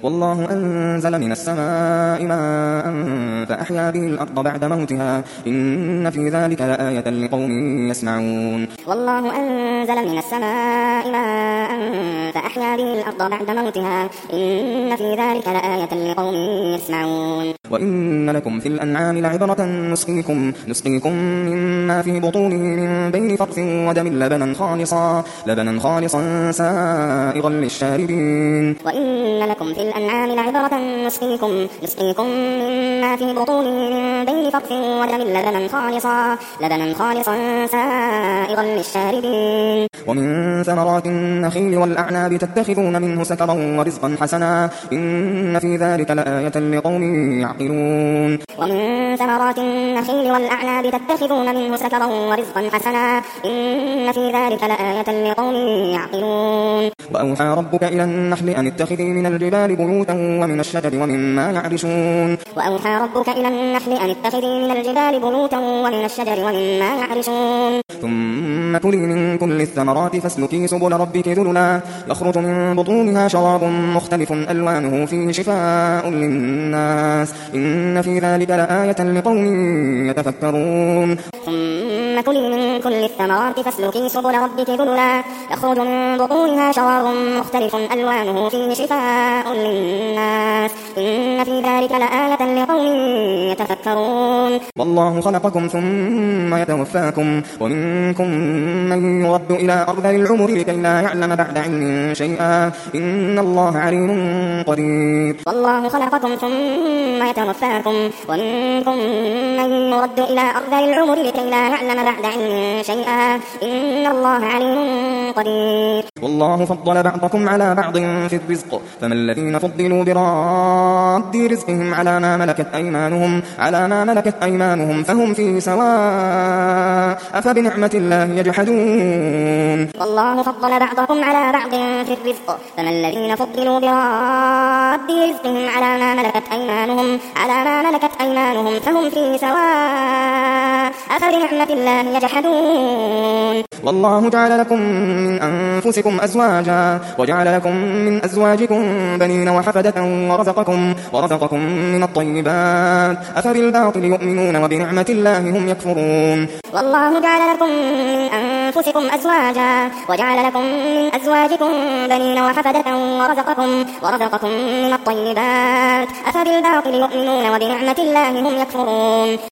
والله أنزل من السماء ماء فأحيا به الأرض بعد موتها إن في ذلك لآية لقوم يسمعون والله أنزل من السماء ماء فأحيا به الأرض بعد موتها إن في ذلك لآية لقوم يسمعون وإن لكم في الأنعام لعبرة نسقيكم مما في بطونه من بين فرث ودم لبنا خالصا سائغا للشاربين وإن لكم في الأنعام لعبرة نسقيكم مما في بطونه من بين فرث ودم لبنا خالصا سائغا للشاربين ومن ثمرات النخيل والأعناب تتخذون منه سكرا ورزقا حسنا إن في ذلك لآية لقوم يعقلون ومن ثمرات النخيل والأعناب تتخذون منه سكرا ورزقا حسنا إن في ذلك لآية لقوم يعقلون وأوحى ربك إلى النحل أن اتخذي من الجبال بيوتا ومن الشجر ومما يعرشون وأوحى ربك إلى النحل أن اتخذي من الجبال بيوتا ومن الشجر ومما يعرشون ثم كلي من كل الثمرات فاسلكي سبل ربك ذللا يخرج من بطونها شراب مختلف ألوانه فيه شفاء للناس إن في ذلك لآية لقوم يتفكرون ثم كلي من كل الثمرات فاسلكي سبل ربك ذللا يخرج من بطونها شراب مختلف ألوانه فيه شفاء للناس إن في ذلك لآية لقوم يتفكرون والله خلقكم ثم يتوفاكم ومنكم من يرد إلى أرذل العمر لكي لا يعلم بعد علم شيئا إن الله عليم قدير والله خلقكم ثم يتوفاكم ومنكم من يرد إلى أرذل العمر لكي لا يعلم بعد علم شيئا إن الله عليم قدير والله فضل بعضكم على بعض في الرزق فما الذين فضلوا براد رزقهم على ما ملكت أيمانهم فهم فيه سواء أفبنعمة الله يجحدون والله فضل بعضكم على بعض في الرزق فما الذين فضلوا براد رزقهم على ما ملكت أيمانهم فهم فيه سواء أفبنعمة الله يجحدون والله جعل لكم من أنفسكم أزواجا وجعل لكم من أزواجكم بنين وحفدة ورزقكم من الطيبات أفبالباطل يؤمنون وبنعمة الله هم يكفرون والله جعل لكم من أنفسكم أزواجا وجعل لكم من أزواجكم بنين وحفدة ورزقكم من الطيبات أفبالباطل يؤمنون وبنعمة الله هم يكفرون